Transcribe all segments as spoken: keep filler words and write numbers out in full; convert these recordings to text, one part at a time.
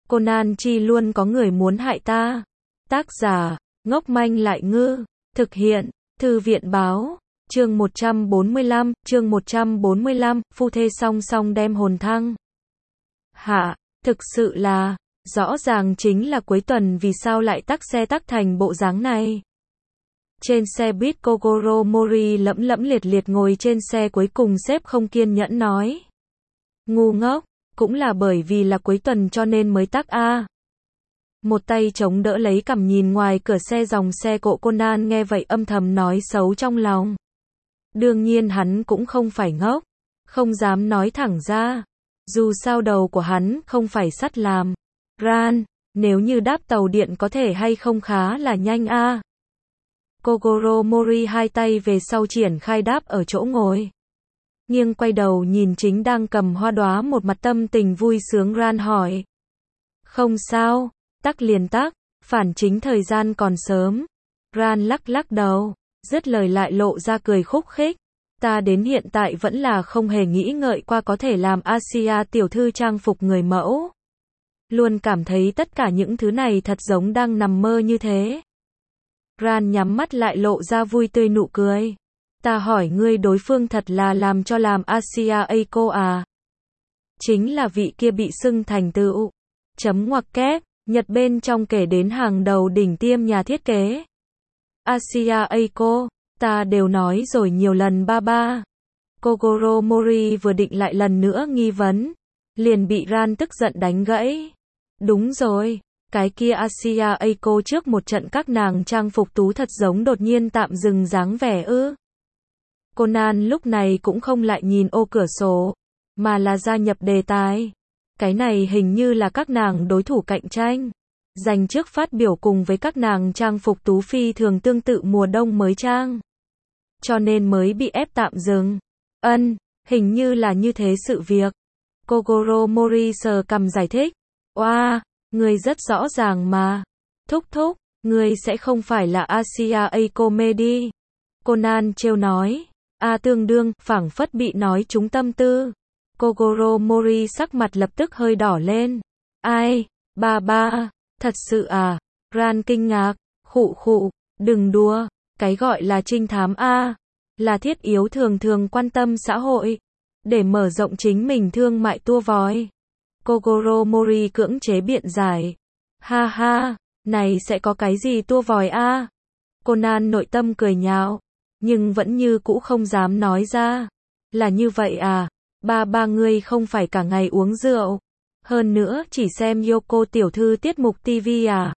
Conan chi luôn có người muốn hại ta. Tác giả, ngốc manh lại ngư. Thực hiện, Thư viện báo. Chương một trăm bốn mươi lăm, chương một trăm bốn mươi lăm, phu thê song song đem hồn thăng. Hạ, thực sự là, rõ ràng chính là cuối tuần vì sao lại tắc xe tắc thành bộ dáng này. Trên xe buýt Kogoro Mori lẫm lẫm liệt liệt ngồi trên xe cuối cùng sếp không kiên nhẫn nói. Ngu ngốc, cũng là bởi vì là cuối tuần cho nên mới tắc a. Một tay chống đỡ lấy cằm nhìn ngoài cửa xe dòng xe cộ Conan nghe vậy âm thầm nói xấu trong lòng. Đương nhiên hắn cũng không phải ngốc, không dám nói thẳng ra. Dù sao đầu của hắn không phải sắt làm. Ran, nếu như đáp tàu điện có thể hay không khá là nhanh a. Kogoro Mori hai tay về sau triển khai đáp ở chỗ ngồi. Nghiêng quay đầu nhìn chính đang cầm hoa đóa một mặt tâm tình vui sướng Ran hỏi. Không sao, tắc liền tắc, phản chính thời gian còn sớm. Ran lắc lắc đầu, dứt lời lại lộ ra cười khúc khích. Ta đến hiện tại vẫn là không hề nghĩ ngợi qua có thể làm Asia tiểu thư trang phục người mẫu. Luôn cảm thấy tất cả những thứ này thật giống đang nằm mơ như thế. Ran nhắm mắt lại lộ ra vui tươi nụ cười. Ta hỏi ngươi đối phương thật là làm cho làm Asia Eiko à? Chính là vị kia bị xưng thành tựu. Chấm ngoặc kép, Nhật bên trong kể đến hàng đầu đỉnh tiêm nhà thiết kế. Asia Eiko, ta đều nói rồi nhiều lần ba ba. Kogoro Mori vừa định lại lần nữa nghi vấn. Liền bị Ran tức giận đánh gãy. Đúng rồi. Cái kia Asia Eiko trước một trận các nàng trang phục tú thật giống đột nhiên tạm dừng dáng vẻ ư. Conan lúc này cũng không lại nhìn ô cửa sổ, mà là gia nhập đề tài. Cái này hình như là các nàng đối thủ cạnh tranh. Dành trước phát biểu cùng với các nàng trang phục tú phi thường tương tự mùa đông mới trang. Cho nên mới bị ép tạm dừng. Ân, hình như là như thế sự việc. Kogoro Mori sờ cằm giải thích. Oa, wow, người rất rõ ràng mà. Thúc thúc, người sẽ không phải là Asia Eiko mê đi. Conan trêu nói. A tương đương, phảng phất bị nói trúng tâm tư. Kogoro Mori sắc mặt lập tức hơi đỏ lên. Ai, ba ba, thật sự à? Ran kinh ngạc, khụ khụ, đừng đùa, cái gọi là trinh thám a, là thiết yếu thường thường quan tâm xã hội, để mở rộng chính mình thương mại tua vòi. Kogoro Mori cưỡng chế biện giải. Ha ha, này sẽ có cái gì tua vòi a? Conan nội tâm cười nhạo, nhưng vẫn như cũ không dám nói ra. Là như vậy à? Ba ba ngươi không phải cả ngày uống rượu, hơn nữa chỉ xem Yoko tiểu thư tiết mục ti vi à?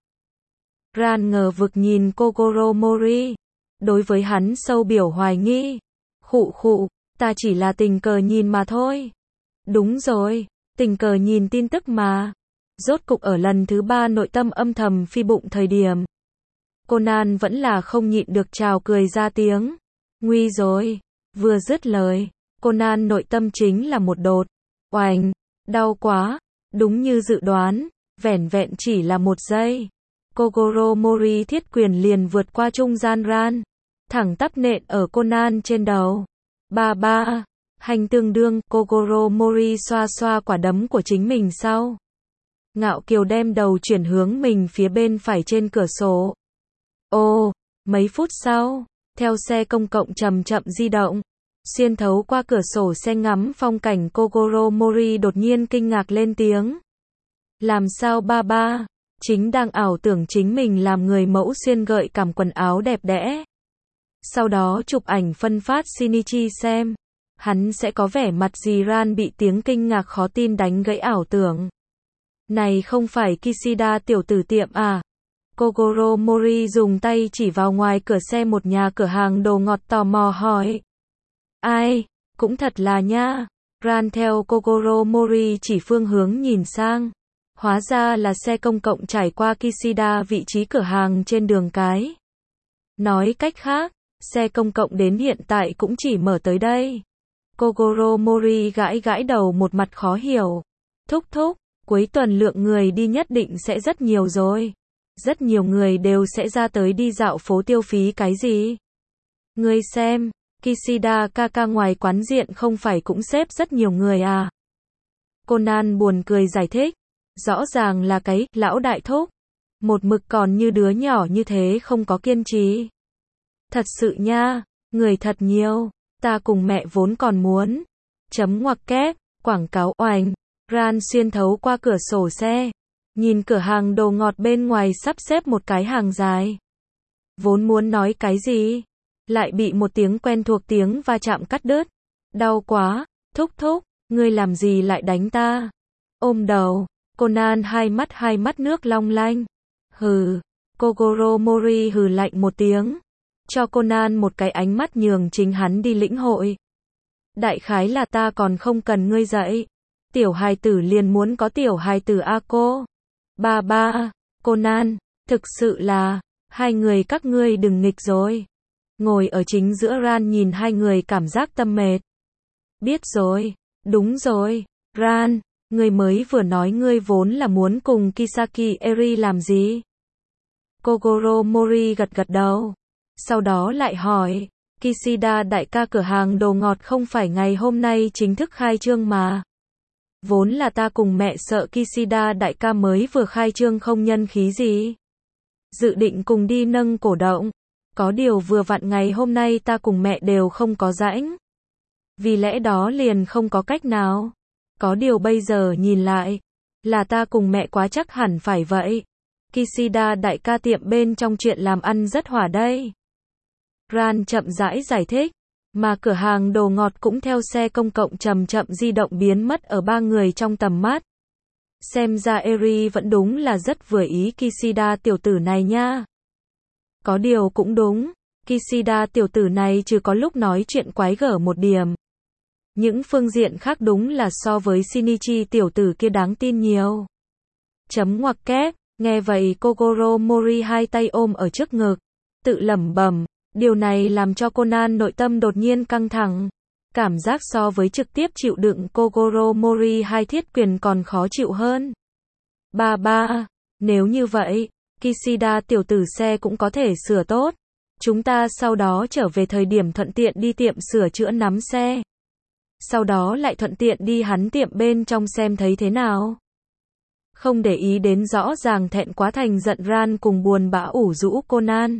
Ran ngờ vực nhìn Kogoro Mori, đối với hắn sâu biểu hoài nghi. Khụ khụ, ta chỉ là tình cờ nhìn mà thôi. Đúng rồi, tình cờ nhìn tin tức mà. Rốt cục ở lần thứ ba nội tâm âm thầm phi bụng thời điểm. Conan vẫn là không nhịn được trào cười ra tiếng. Nguy rồi, vừa dứt lời. Conan nội tâm chính là một đột. Oành, đau quá. Đúng như dự đoán, vẻn vẹn chỉ là một giây. Kogoro Mori thiết quyền liền vượt qua trung gian Ran. Thẳng tắp nện ở Conan trên đầu. Ba ba, hành tương đương, Kogoro Mori xoa xoa quả đấm của chính mình sau. Ngạo kiều đem đầu chuyển hướng mình phía bên phải trên cửa sổ. Ô, mấy phút sau, theo xe công cộng chậm chậm di động. Xuyên thấu qua cửa sổ xe ngắm phong cảnh Kogoro Mori đột nhiên kinh ngạc lên tiếng. Làm sao ba ba, chính đang ảo tưởng chính mình làm người mẫu xuyên gợi cảm quần áo đẹp đẽ. Sau đó chụp ảnh phân phát Shinichi xem. Hắn sẽ có vẻ mặt gì? Ran bị tiếng kinh ngạc khó tin đánh gãy ảo tưởng. Này không phải Kishida tiểu tử tiệm à? Kogoro Mori dùng tay chỉ vào ngoài cửa xe một nhà cửa hàng đồ ngọt tò mò hỏi. Ai, cũng thật là nha. Ran theo Kogoro Mori chỉ phương hướng nhìn sang. Hóa ra là xe công cộng trải qua Kishida vị trí cửa hàng trên đường cái. Nói cách khác, xe công cộng đến hiện tại cũng chỉ mở tới đây. Kogoro Mori gãi gãi đầu một mặt khó hiểu. Thúc thúc, cuối tuần lượng người đi nhất định sẽ rất nhiều rồi. Rất nhiều người đều sẽ ra tới đi dạo phố tiêu phí cái gì? Ngươi xem. Kishida Kaka ngoài quán diện không phải cũng xếp rất nhiều người à? Conan buồn cười giải thích. Rõ ràng là cái, lão đại thúc. Một mực còn như đứa nhỏ như thế không có kiên trì. Thật sự nha, người thật nhiều, ta cùng mẹ vốn còn muốn. Chấm ngoặc kép, quảng cáo oành. Ran xuyên thấu qua cửa sổ xe. Nhìn cửa hàng đồ ngọt bên ngoài sắp xếp một cái hàng dài. Vốn muốn nói cái gì, lại bị một tiếng quen thuộc tiếng va chạm cắt đứt. Đau quá, thúc thúc, ngươi làm gì lại đánh ta? Ôm đầu, Conan hai mắt hai mắt nước long lanh. Hừ, Kogoro Mori hừ lạnh một tiếng. Cho Conan một cái ánh mắt nhường chính hắn đi lĩnh hội. Đại khái là ta còn không cần ngươi dạy. Tiểu hài tử liền muốn có tiểu hài tử a cô. Ba ba, Conan, thực sự là, hai người các ngươi đừng nghịch rồi. Ngồi ở chính giữa Ran nhìn hai người cảm giác tâm mệt. Biết rồi, đúng rồi, Ran, ngươi mới vừa nói ngươi vốn là muốn cùng Kisaki Eri làm gì? Kogoro Mori gật gật đầu. Sau đó lại hỏi, Kishida đại ca cửa hàng đồ ngọt không phải ngày hôm nay chính thức khai trương mà. Vốn là ta cùng mẹ sợ Kishida đại ca mới vừa khai trương không nhân khí gì. Dự định cùng đi nâng cổ động. Có điều vừa vặn ngày hôm nay ta cùng mẹ đều không có rãnh. Vì lẽ đó liền không có cách nào. Có điều bây giờ nhìn lại, là ta cùng mẹ quá chắc hẳn phải vậy. Kishida đại ca tiệm bên trong chuyện làm ăn rất hỏa đây. Ran chậm rãi giải thích. Mà cửa hàng đồ ngọt cũng theo xe công cộng chậm chậm di động biến mất ở ba người trong tầm mắt. Xem ra Eri vẫn đúng là rất vừa ý Kishida tiểu tử này nha. Có điều cũng đúng, Kishida tiểu tử này trừ có lúc nói chuyện quái gở một điểm. Những phương diện khác đúng là so với Shinichi tiểu tử kia đáng tin nhiều. Chấm ngoặc kép, nghe vậy Kogoro Mori hai tay ôm ở trước ngực, tự lẩm bẩm. Điều này làm cho Conan nội tâm đột nhiên căng thẳng. Cảm giác so với trực tiếp chịu đựng Kogoro Mori hai thiết quyền còn khó chịu hơn. Ba ba, nếu như vậy, Kishida tiểu tử xe cũng có thể sửa tốt. Chúng ta sau đó trở về thời điểm thuận tiện đi tiệm sửa chữa nắm xe. Sau đó lại thuận tiện đi hắn tiệm bên trong xem thấy thế nào. Không để ý đến rõ ràng thẹn quá thành giận Ran cùng buồn bã ủ rũ Conan.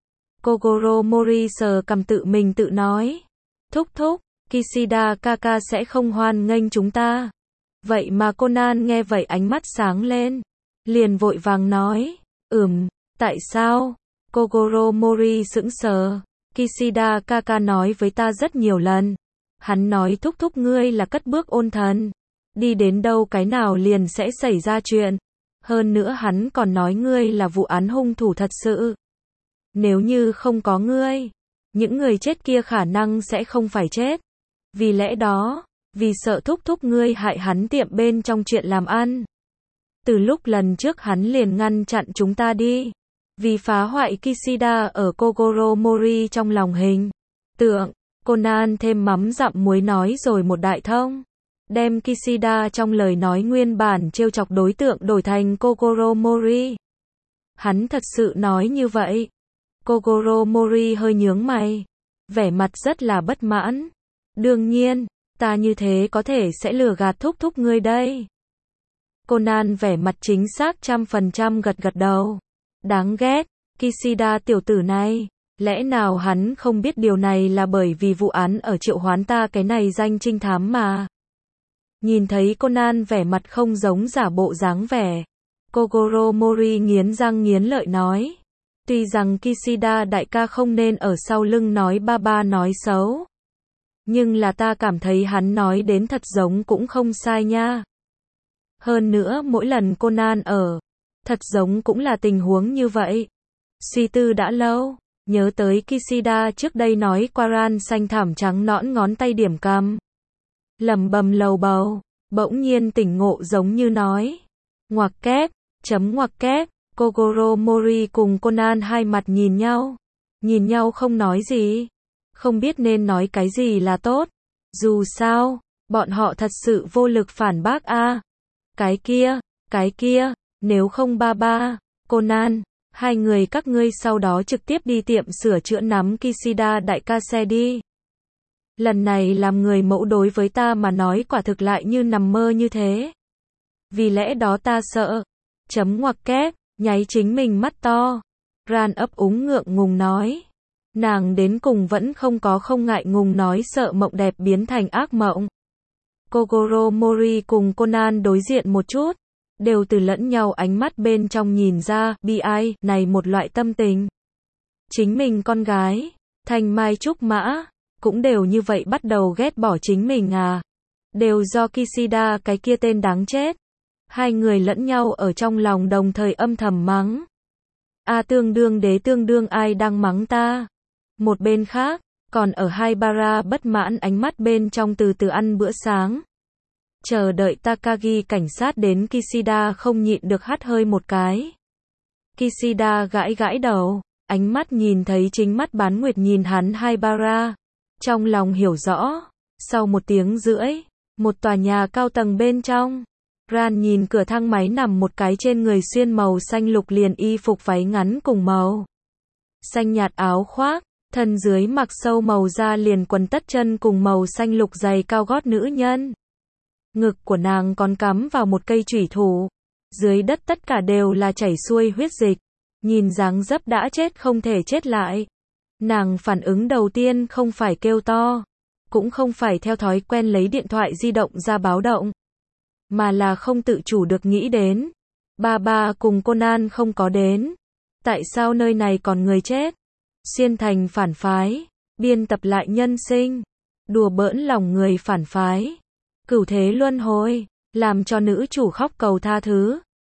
Kogoro Mori sờ cằm tự mình tự nói. Thúc thúc, Kishida kaka sẽ không hoan nghênh chúng ta. Vậy mà Conan nghe vậy ánh mắt sáng lên. Liền vội vàng nói. Ừm, tại sao? Kogoro Mori sững sờ. Kishida kaka nói với ta rất nhiều lần. Hắn nói thúc thúc ngươi là cất bước ôn thần. Đi đến đâu cái nào liền sẽ xảy ra chuyện. Hơn nữa hắn còn nói ngươi là vụ án hung thủ thật sự. Nếu như không có ngươi, những người chết kia khả năng sẽ không phải chết. Vì lẽ đó, vì sợ thúc thúc ngươi hại hắn tiệm bên trong chuyện làm ăn. Từ lúc lần trước hắn liền ngăn chặn chúng ta đi. Vì phá hoại Kishida ở Kogoro Mori trong lòng hình tượng, Conan thêm mắm dặm muối nói rồi một đại thông. Đem Kishida trong lời nói nguyên bản trêu chọc đối tượng đổi thành Kogoro Mori. Hắn thật sự nói như vậy. Kogoro Mori hơi nhướng mày. Vẻ mặt rất là bất mãn. Đương nhiên, ta như thế có thể sẽ lừa gạt thúc thúc ngươi đây. Conan vẻ mặt chính xác trăm phần trăm gật gật đầu. Đáng ghét, Kishida tiểu tử này. Lẽ nào hắn không biết điều này là bởi vì vụ án ở Triệu Hoán ta cái này danh trinh thám mà. Nhìn thấy Conan vẻ mặt không giống giả bộ dáng vẻ. Kogoro Mori nghiến răng nghiến lợi nói. Tuy rằng Kishida đại ca không nên ở sau lưng nói ba ba nói xấu. Nhưng là ta cảm thấy hắn nói đến thật giống cũng không sai nha. Hơn nữa mỗi lần Conan ở, thật giống cũng là tình huống như vậy. Suy tư đã lâu, nhớ tới Kishida trước đây nói qua Ran xanh thảm trắng nõn ngón tay điểm cằm. Lẩm bẩm lầu bầu, bỗng nhiên tỉnh ngộ giống như nói. Ngoặc kép, chấm ngoặc kép. Kogoro Mori cùng Conan hai mặt nhìn nhau. Nhìn nhau không nói gì. Không biết nên nói cái gì là tốt. Dù sao, bọn họ thật sự vô lực phản bác a. À. Cái kia, cái kia, nếu không ba ba, Conan, hai người các ngươi sau đó trực tiếp đi tiệm sửa chữa nắm Kishida đại ca xe đi. Lần này làm người mẫu đối với ta mà nói quả thực lại như nằm mơ như thế. Vì lẽ đó ta sợ. Chấm ngoặc kép, nháy chính mình mắt to. Ran ấp úng ngượng ngùng nói. Nàng đến cùng vẫn không có không ngại ngùng nói sợ mộng đẹp biến thành ác mộng. Kogoro Mori cùng Conan đối diện một chút, đều từ lẫn nhau ánh mắt bên trong nhìn ra, bi ai, này một loại tâm tình. Chính mình con gái, thanh mai trúc mã, cũng đều như vậy bắt đầu ghét bỏ chính mình à. Đều do Kishida cái kia tên đáng chết. Hai người lẫn nhau ở trong lòng đồng thời âm thầm mắng. A tương đương đế tương đương ai đang mắng ta. Một bên khác, còn ở Haibara bất mãn ánh mắt bên trong từ từ ăn bữa sáng. Chờ đợi Takagi cảnh sát đến Kishida không nhịn được hắt hơi một cái. Kishida gãi gãi đầu, ánh mắt nhìn thấy chính mắt bán nguyệt nhìn hắn Haibara. Trong lòng hiểu rõ, sau một tiếng rưỡi, một tòa nhà cao tầng bên trong. Ran nhìn cửa thang máy nằm một cái trên người xuyên màu xanh lục liền y phục váy ngắn cùng màu xanh nhạt áo khoác, thân dưới mặc sâu màu da liền quần tất chân cùng màu xanh lục giày cao gót nữ nhân. Ngực của nàng còn cắm vào một cây chủy thủ, dưới đất tất cả đều là chảy xuôi huyết dịch, nhìn dáng dấp đã chết không thể chết lại. Nàng phản ứng đầu tiên không phải kêu to, cũng không phải theo thói quen lấy điện thoại di động ra báo động, mà là không tự chủ được nghĩ đến. Ba ba cùng Conan không có đến. Tại sao nơi này còn người chết? Xuyên thành phản phái, biên tập lại nhân sinh, đùa bỡn lòng người phản phái. Cửu thế luân hồi, làm cho nữ chủ khóc cầu tha thứ.